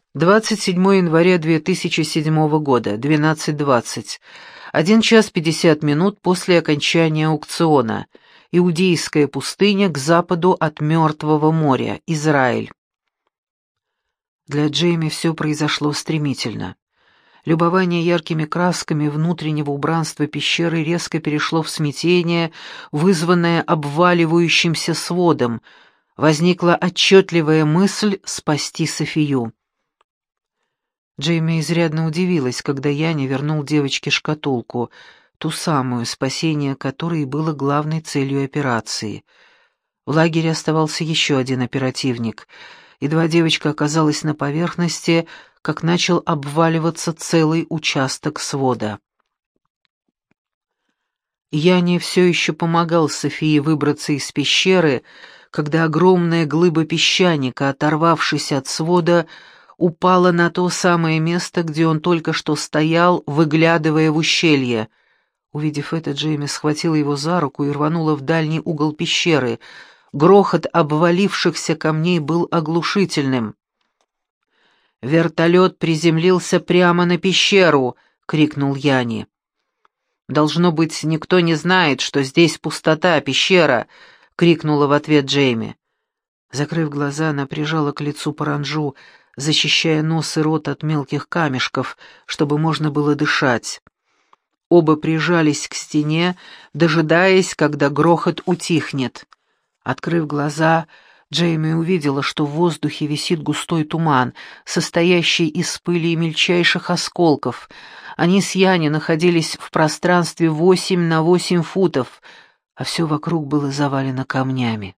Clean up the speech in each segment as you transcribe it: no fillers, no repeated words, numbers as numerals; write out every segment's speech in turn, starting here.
27 января 2007 года, 12:20. 1 час 50 минут после окончания аукциона. Иудейская пустыня к западу от Мертвого моря, Израиль. Для Джейми все произошло стремительно. Любование яркими красками внутреннего убранства пещеры резко перешло в смятение, вызванное обваливающимся сводом. Возникла отчетливая мысль спасти Софию. Джейми изрядно удивилась, когда Яни вернул девочке шкатулку, ту самую, спасение которой было главной целью операции. В лагере оставался еще один оперативник. Едва девочка оказалась на поверхности, как начал обваливаться целый участок свода. Яни все еще помогал Софии выбраться из пещеры, когда огромная глыба песчаника, оторвавшись от свода, упала на то самое место, где он только что стоял, выглядывая в ущелье. Увидев это, Джейми схватила его за руку и рванула в дальний угол пещеры. Грохот обвалившихся камней был оглушительным. «Вертолет приземлился прямо на пещеру!» — крикнул Яни. «Должно быть, никто не знает, что здесь пустота, пещера!» — крикнула в ответ Джейми. Закрыв глаза, она прижала к лицу паранджу, защищая нос и рот от мелких камешков, чтобы можно было дышать. Оба прижались к стене, дожидаясь, когда грохот утихнет. Открыв глаза, Джейми увидела, что в воздухе висит густой туман, состоящий из пыли и мельчайших осколков. Они с Яни находились в пространстве 8 на 8 футов, а все вокруг было завалено камнями.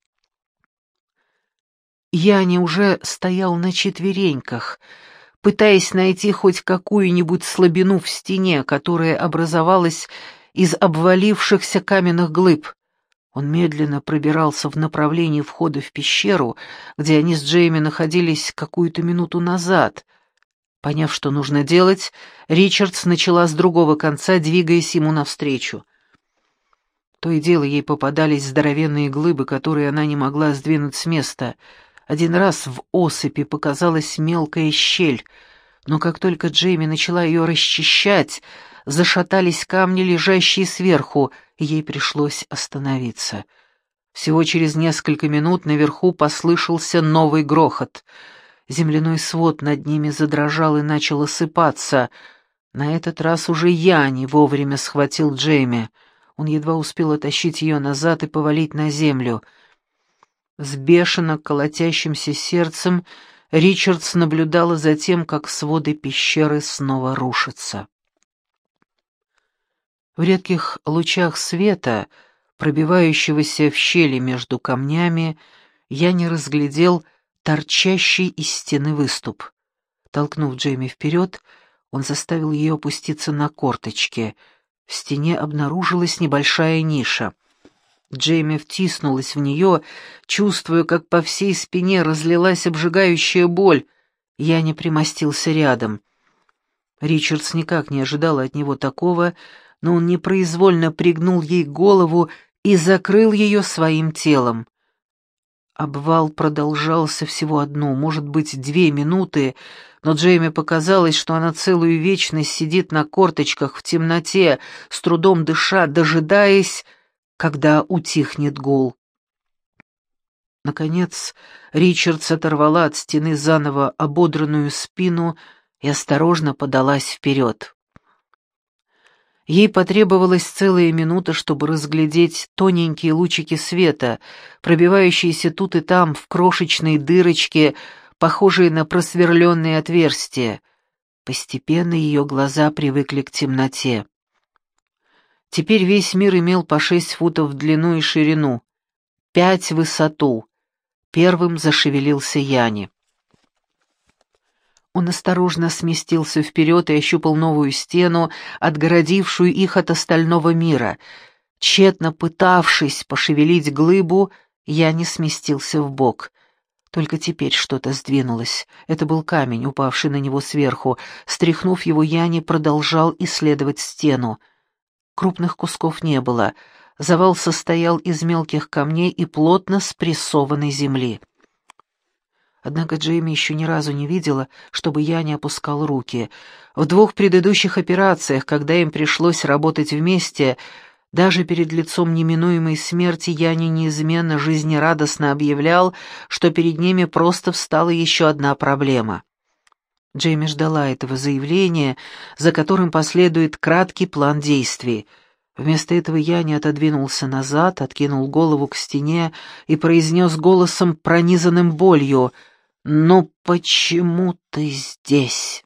Яни уже стоял на четвереньках, пытаясь найти хоть какую-нибудь слабину в стене, которая образовалась из обвалившихся каменных глыб. Он медленно пробирался в направлении входа в пещеру, где они с Джейми находились какую-то минуту назад. Поняв, что нужно делать, Ричардс начала с другого конца, двигаясь ему навстречу. То и дело ей попадались здоровенные глыбы, которые она не могла сдвинуть с места. Один раз в осыпи показалась мелкая щель, но как только Джейми начала ее расчищать, зашатались камни, лежащие сверху, и ей пришлось остановиться. Всего через несколько минут наверху послышался новый грохот. Земляной свод над ними задрожал и начал осыпаться. На этот раз уже Яни вовремя схватил Джейми. Он едва успел оттащить ее назад и повалить на землю. С бешено колотящимся сердцем Ричардс наблюдала за тем, как своды пещеры снова рушатся. В редких лучах света, пробивающегося в щели между камнями, я не разглядел торчащий из стены выступ. Толкнув Джейми вперед, он заставил ее опуститься на корточки. В стене обнаружилась небольшая ниша. Джейми втиснулась в нее, чувствуя, как по всей спине разлилась обжигающая боль. Я не примостился рядом. Ричардс никак не ожидал от него такого, но он непроизвольно пригнул ей голову и закрыл ее своим телом. Обвал продолжался всего 1, может быть, 2 минуты, но Джейми показалось, что она целую вечность сидит на корточках в темноте, с трудом дыша, дожидаясь, когда утихнет гул. Наконец, Ричардс оторвала от стены заново ободранную спину и осторожно подалась вперед. Ей потребовалась целая минута, чтобы разглядеть тоненькие лучики света, пробивающиеся тут и там в крошечные дырочки, похожие на просверленные отверстия. Постепенно ее глаза привыкли к темноте. Теперь весь мир имел по 6 футов в длину и ширину, 5 в высоту. Первым зашевелился Яни. Он осторожно сместился вперед и ощупал новую стену, отгородившую их от остального мира. Тщетно пытавшись пошевелить глыбу, Яни сместился вбок. Только теперь что-то сдвинулось. Это был камень, упавший на него сверху. Стряхнув его, Яни продолжал исследовать стену. Крупных кусков не было. Завал состоял из мелких камней и плотно спрессованной земли. Однако Джейми еще ни разу не видела, чтобы я не опускал руки. В 2 предыдущих операциях, когда им пришлось работать вместе, даже перед лицом неминуемой смерти Яне неизменно жизнерадостно объявлял, что перед ними просто встала еще одна проблема. Джейми ждала этого заявления, за которым последует краткий план действий. Вместо этого Яне отодвинулся назад, откинул голову к стене и произнес голосом, пронизанным болью: «Но почему ты здесь?»